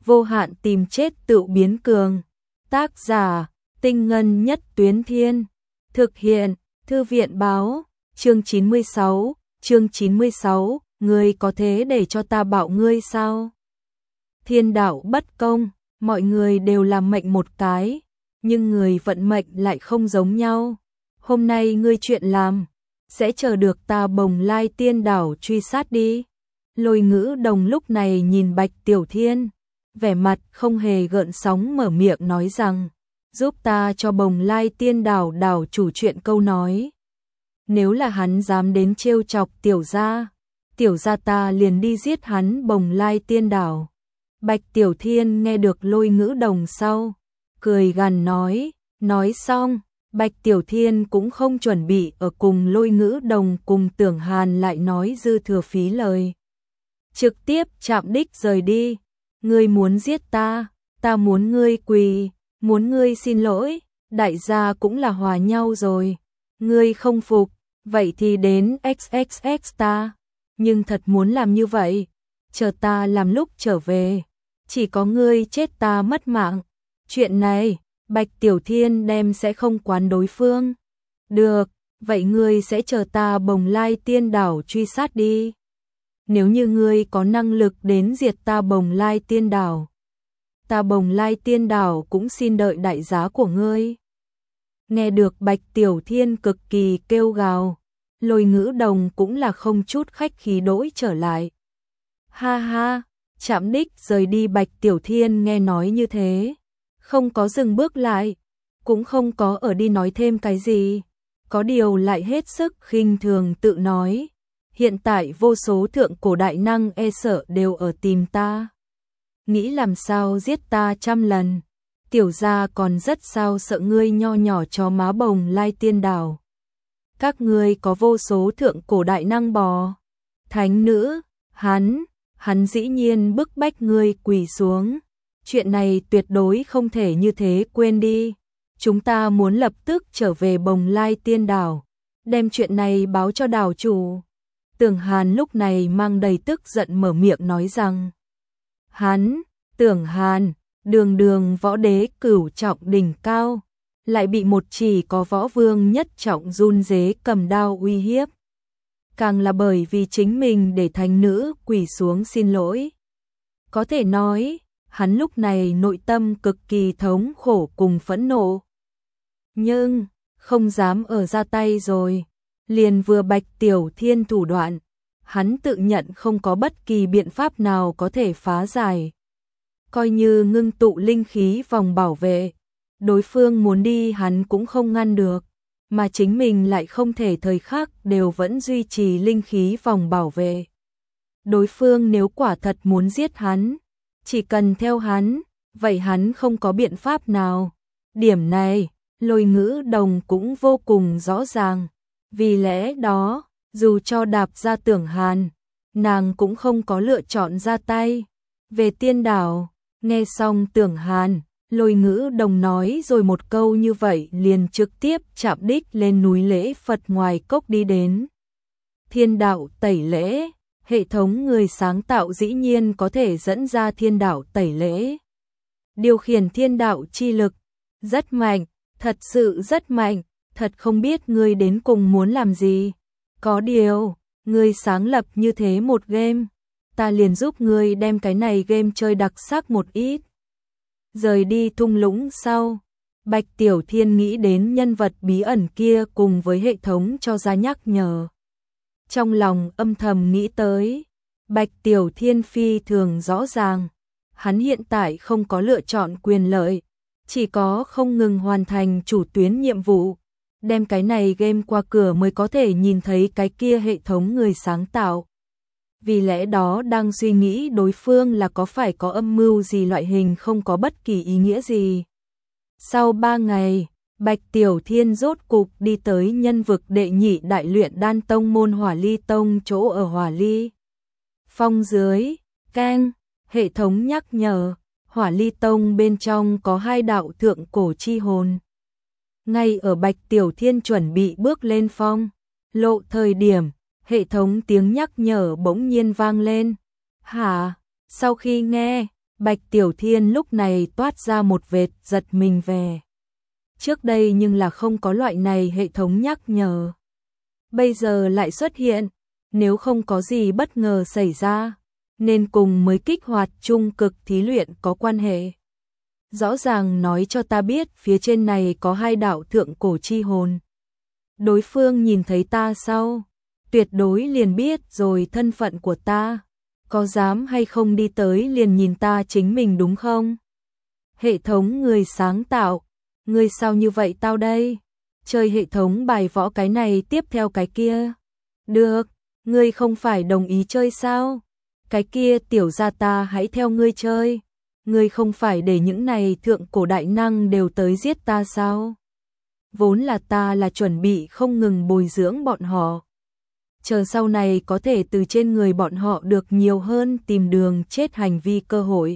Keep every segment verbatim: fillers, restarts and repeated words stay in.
vô hạn tìm chết tự biến cường. Tác giả, Tinh Ngân Nhất Tuyến Thiên. Thực hiện, Thư viện Báo. Chương chín mươi sáu, chương chín mươi sáu, ngươi có thế để cho ta bảo ngươi sao? Thiên đạo bất công, mọi người đều làm mệnh một cái, nhưng người vận mệnh lại không giống nhau. Hôm nay ngươi chuyện làm, sẽ chờ được ta Bồng Lai Tiên Đảo truy sát đi. Lôi Ngữ Đồng lúc này nhìn Bạch Tiểu Thiên, vẻ mặt không hề gợn sóng mở miệng nói rằng, giúp ta cho Bồng Lai Tiên Đảo đảo chủ chuyện câu nói. Nếu là hắn dám đến trêu chọc tiểu gia, tiểu gia ta liền đi giết hắn Bồng Lai Tiên Đảo. Bạch Tiểu Thiên nghe được Lôi Ngữ Đồng sau, cười gằn nói, nói xong, Bạch Tiểu Thiên cũng không chuẩn bị ở cùng Lôi Ngữ Đồng cùng Tưởng Hàn lại nói dư thừa phí lời. Trực tiếp chạm đích rời đi, ngươi muốn giết ta, ta muốn ngươi quỳ, muốn ngươi xin lỗi, đại gia cũng là hòa nhau rồi, ngươi không phục, vậy thì đến ích ích ích ta, nhưng thật muốn làm như vậy, chờ ta làm lúc trở về, chỉ có ngươi chết ta mất mạng, chuyện này, Bạch Tiểu Thiên đem sẽ không quán đối phương. Được, vậy ngươi sẽ chờ ta Bồng Lai Tiên Đảo truy sát đi. Nếu như ngươi có năng lực đến diệt ta Bồng Lai Tiên Đảo, ta Bồng Lai Tiên Đảo cũng xin đợi đại giá của ngươi. Nghe được Bạch Tiểu Thiên cực kỳ kêu gào, Lôi Ngữ Đồng cũng là không chút khách khí đổi trở lại. Ha ha, chạm đích rời đi. Bạch Tiểu Thiên nghe nói như thế, không có dừng bước lại, cũng không có ở đi nói thêm cái gì, có điều lại hết sức khinh thường tự nói, hiện tại vô số thượng cổ đại năng e sợ đều ở tìm ta, nghĩ làm sao giết ta trăm lần, tiểu gia còn rất sao sợ ngươi nho nhỏ cho má Bồng Lai Tiên Đảo. Các ngươi có vô số thượng cổ đại năng bò, thánh nữ, hắn, hắn dĩ nhiên bức bách ngươi quỳ xuống. Chuyện này tuyệt đối không thể như thế quên đi. Chúng ta muốn lập tức trở về Bồng Lai Tiên Đảo, đem chuyện này báo cho đảo chủ. Tưởng Hàn lúc này mang đầy tức giận mở miệng nói rằng, hắn, Tưởng Hàn, đường đường võ đế cửu trọng đỉnh cao, lại bị một chỉ có võ vương nhất trọng run rế cầm đao uy hiếp. Càng là bởi vì chính mình để thánh nữ quỳ xuống xin lỗi. Có thể nói, hắn lúc này nội tâm cực kỳ thống khổ cùng phẫn nộ. Nhưng, không dám ở ra tay rồi, liền vừa Bạch Tiểu Thiên thủ đoạn, hắn tự nhận không có bất kỳ biện pháp nào có thể phá giải. Coi như ngưng tụ linh khí vòng bảo vệ, đối phương muốn đi hắn cũng không ngăn được, mà chính mình lại không thể thời khắc đều vẫn duy trì linh khí vòng bảo vệ. Đối phương nếu quả thật muốn giết hắn, chỉ cần theo hắn, vậy hắn không có biện pháp nào. Điểm này, Lôi Ngữ Đồng cũng vô cùng rõ ràng. Vì lẽ đó, dù cho đạp ra Tưởng Hàn, nàng cũng không có lựa chọn ra tay. Về Tiên Đảo, nghe xong Tưởng Hàn, Lôi Ngữ Đồng nói rồi một câu như vậy liền trực tiếp chạm đích lên núi lễ Phật ngoài cốc đi đến. Thiên đạo tẩy lễ, hệ thống người sáng tạo dĩ nhiên có thể dẫn ra thiên đạo tẩy lễ. Điều khiển thiên đạo chi lực, rất mạnh, thật sự rất mạnh, thật không biết ngươi đến cùng muốn làm gì. Có điều, ngươi sáng lập như thế một game, ta liền giúp ngươi đem cái này game chơi đặc sắc một ít. Rời đi thung lũng sau, Bạch Tiểu Thiên nghĩ đến nhân vật bí ẩn kia cùng với hệ thống cho ra nhắc nhở. Trong lòng âm thầm nghĩ tới, Bạch Tiểu Thiên phi thường rõ ràng, hắn hiện tại không có lựa chọn quyền lợi, chỉ có không ngừng hoàn thành chủ tuyến nhiệm vụ, đem cái này game qua cửa mới có thể nhìn thấy cái kia hệ thống người sáng tạo. Vì lẽ đó đang suy nghĩ đối phương là có phải có âm mưu gì loại hình không có bất kỳ ý nghĩa gì. Sau ba ngày, Bạch Tiểu Thiên rốt cục đi tới nhân vực đệ nhị đại luyện đan tông môn Hỏa Ly Tông chỗ ở Hỏa Ly Phong dưới, keng, hệ thống nhắc nhở, Hỏa Ly Tông bên trong có hai đạo thượng cổ chi hồn. Ngay ở Bạch Tiểu Thiên chuẩn bị bước lên phong lộ thời điểm, hệ thống tiếng nhắc nhở bỗng nhiên vang lên. Hả? Sau khi nghe, Bạch Tiểu Thiên lúc này toát ra một vệt giật mình về. Trước đây nhưng là không có loại này hệ thống nhắc nhở. Bây giờ lại xuất hiện, nếu không có gì bất ngờ xảy ra, nên cùng mới kích hoạt trung cực thí luyện có quan hệ. Rõ ràng nói cho ta biết phía trên này có hai đạo thượng cổ chi hồn. Đối phương nhìn thấy ta sau, tuyệt đối liền biết rồi thân phận của ta. Có dám hay không đi tới liền nhìn ta chính mình đúng không? Hệ thống người sáng tạo, ngươi sao như vậy tao đây? Chơi hệ thống bài võ cái này tiếp theo cái kia. Được, ngươi không phải đồng ý chơi sao? Cái kia tiểu gia ta hãy theo ngươi chơi. Ngươi không phải để những này thượng cổ đại năng đều tới giết ta sao? Vốn là ta là chuẩn bị không ngừng bồi dưỡng bọn họ. Chờ sau này có thể từ trên người bọn họ được nhiều hơn tìm đường chết hành vi cơ hội.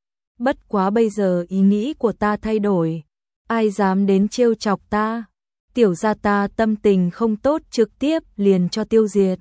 Bất quá bây giờ ý nghĩ của ta thay đổi. Ai dám đến trêu chọc ta? Tiểu gia ta tâm tình không tốt trực tiếp liền cho tiêu diệt.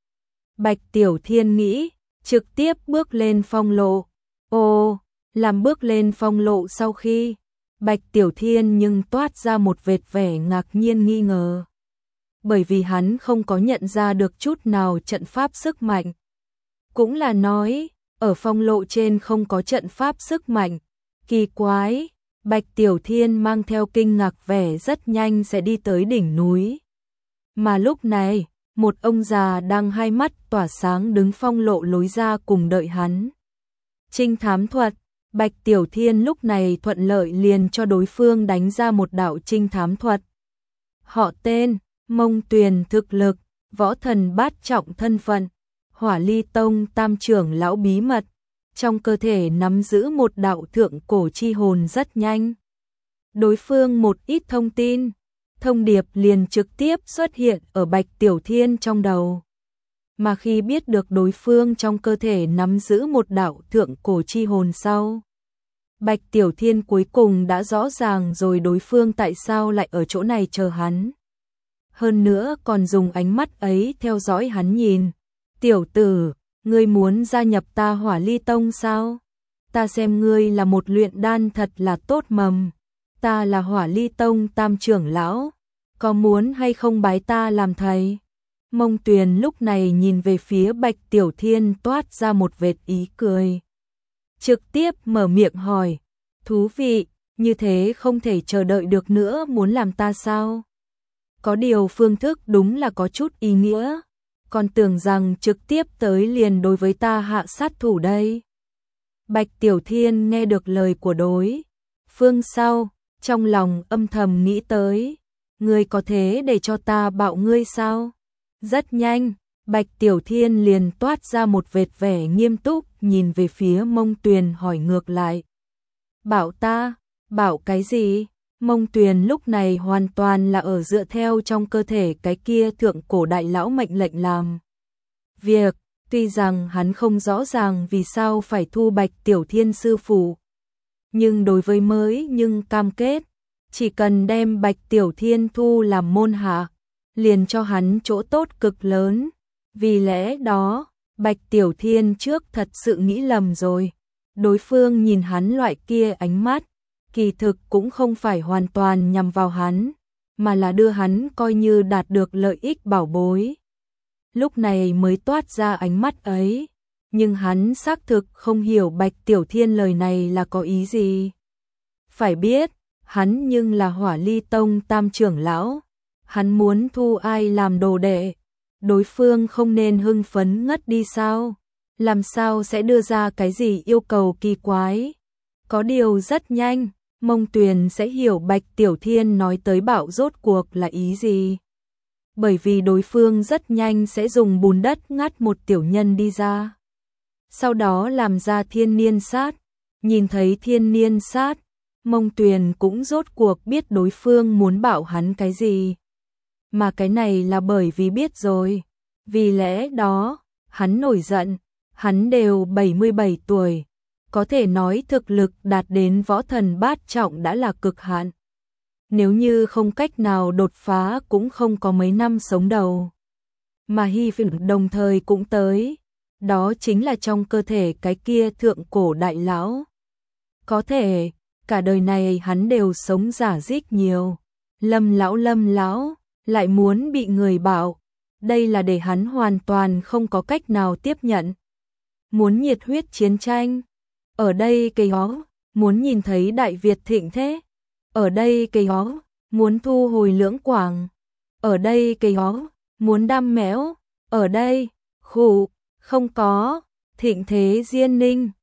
Bạch Tiểu Thiên nghĩ, trực tiếp bước lên phong lộ. Ồ, làm bước lên phong lộ sau khi, Bạch Tiểu Thiên nhưng toát ra một vệt vẻ ngạc nhiên nghi ngờ. Bởi vì hắn không có nhận ra được chút nào trận pháp sức mạnh. Cũng là nói, ở phong lộ trên không có trận pháp sức mạnh. Kỳ quái, Bạch Tiểu Thiên mang theo kinh ngạc vẻ rất nhanh sẽ đi tới đỉnh núi. Mà lúc này, một ông già đang hai mắt tỏa sáng đứng phong lộ lối ra cùng đợi hắn. Trinh thám thuật, Bạch Tiểu Thiên lúc này thuận lợi liền cho đối phương đánh ra một đạo trinh thám thuật. Họ tên, Mông Tuyền thực lực, võ thần bát trọng thân phận, Hỏa Ly Tông tam trưởng lão bí mật, trong cơ thể nắm giữ một đạo thượng cổ chi hồn rất nhanh. Đối phương một ít thông tin, thông điệp liền trực tiếp xuất hiện ở Bạch Tiểu Thiên trong đầu. Mà khi biết được đối phương trong cơ thể nắm giữ một đạo thượng cổ chi hồn sau, Bạch Tiểu Thiên cuối cùng đã rõ ràng rồi đối phương tại sao lại ở chỗ này chờ hắn. Hơn nữa còn dùng ánh mắt ấy theo dõi hắn nhìn. Tiểu tử, ngươi muốn gia nhập ta Hỏa Ly Tông sao? Ta xem ngươi là một luyện đan thật là tốt mầm. Ta là Hỏa Ly Tông tam trưởng lão. Có muốn hay không bái ta làm thầy? Mông Tuyền lúc này nhìn về phía Bạch Tiểu Thiên toát ra một vệt ý cười. Trực tiếp mở miệng hỏi. Thú vị, như thế không thể chờ đợi được nữa muốn làm ta sao? Có điều phương thức đúng là có chút ý nghĩa. Còn tưởng rằng trực tiếp tới liền đối với ta hạ sát thủ đây. Bạch Tiểu Thiên nghe được lời của đối phương sau, trong lòng âm thầm nghĩ tới. Ngươi có thế để cho ta bạo ngươi sao? Rất nhanh, Bạch Tiểu Thiên liền toát ra một vệt vẻ nghiêm túc nhìn về phía Mông Tuyền hỏi ngược lại. Bảo ta, bảo cái gì? Mông Tuyền lúc này hoàn toàn là ở dựa theo trong cơ thể cái kia thượng cổ đại lão mệnh lệnh làm việc, tuy rằng hắn không rõ ràng vì sao phải thu Bạch Tiểu Thiên sư phụ. Nhưng đối với mới nhưng cam kết, chỉ cần đem Bạch Tiểu Thiên thu làm môn hạ, liền cho hắn chỗ tốt cực lớn. Vì lẽ đó, Bạch Tiểu Thiên trước thật sự nghĩ lầm rồi. Đối phương nhìn hắn loại kia ánh mắt, kỳ thực cũng không phải hoàn toàn nhằm vào hắn, mà là đưa hắn coi như đạt được lợi ích bảo bối. Lúc này mới toát ra ánh mắt ấy, nhưng hắn xác thực không hiểu Bạch Tiểu Thiên lời này là có ý gì. Phải biết, hắn nhưng là Hỏa Ly Tông tam trưởng lão, hắn muốn thu ai làm đồ đệ, đối phương không nên hưng phấn ngất đi sao? Làm sao sẽ đưa ra cái gì yêu cầu kỳ quái? Có điều rất nhanh, Mông Tuyền sẽ hiểu Bạch Tiểu Thiên nói tới bảo rốt cuộc là ý gì. Bởi vì đối phương rất nhanh sẽ dùng bùn đất ngắt một tiểu nhân đi ra. Sau đó làm ra thiên niên sát. Nhìn thấy thiên niên sát, Mông Tuyền cũng rốt cuộc biết đối phương muốn bảo hắn cái gì. Mà cái này là bởi vì biết rồi. Vì lẽ đó, hắn nổi giận. Hắn đều bảy mươi bảy tuổi. Có thể nói thực lực đạt đến võ thần bát trọng đã là cực hạn. Nếu như không cách nào đột phá cũng không có mấy năm sống đầu. Mà hy vọng đồng thời cũng tới. Đó chính là trong cơ thể cái kia thượng cổ đại lão. Có thể, cả đời này hắn đều sống giả dích nhiều. Lâm lão lâm lão, lại muốn bị người bảo. Đây là để hắn hoàn toàn không có cách nào tiếp nhận. Muốn nhiệt huyết chiến tranh. Ở đây cây ó, muốn nhìn thấy Đại Việt thịnh thế. Ở đây cây ó, muốn thu hồi Lưỡng Quảng. Ở đây cây ó, muốn đam mẽo. Ở đây, khụ, không có, thịnh thế Diên Ninh.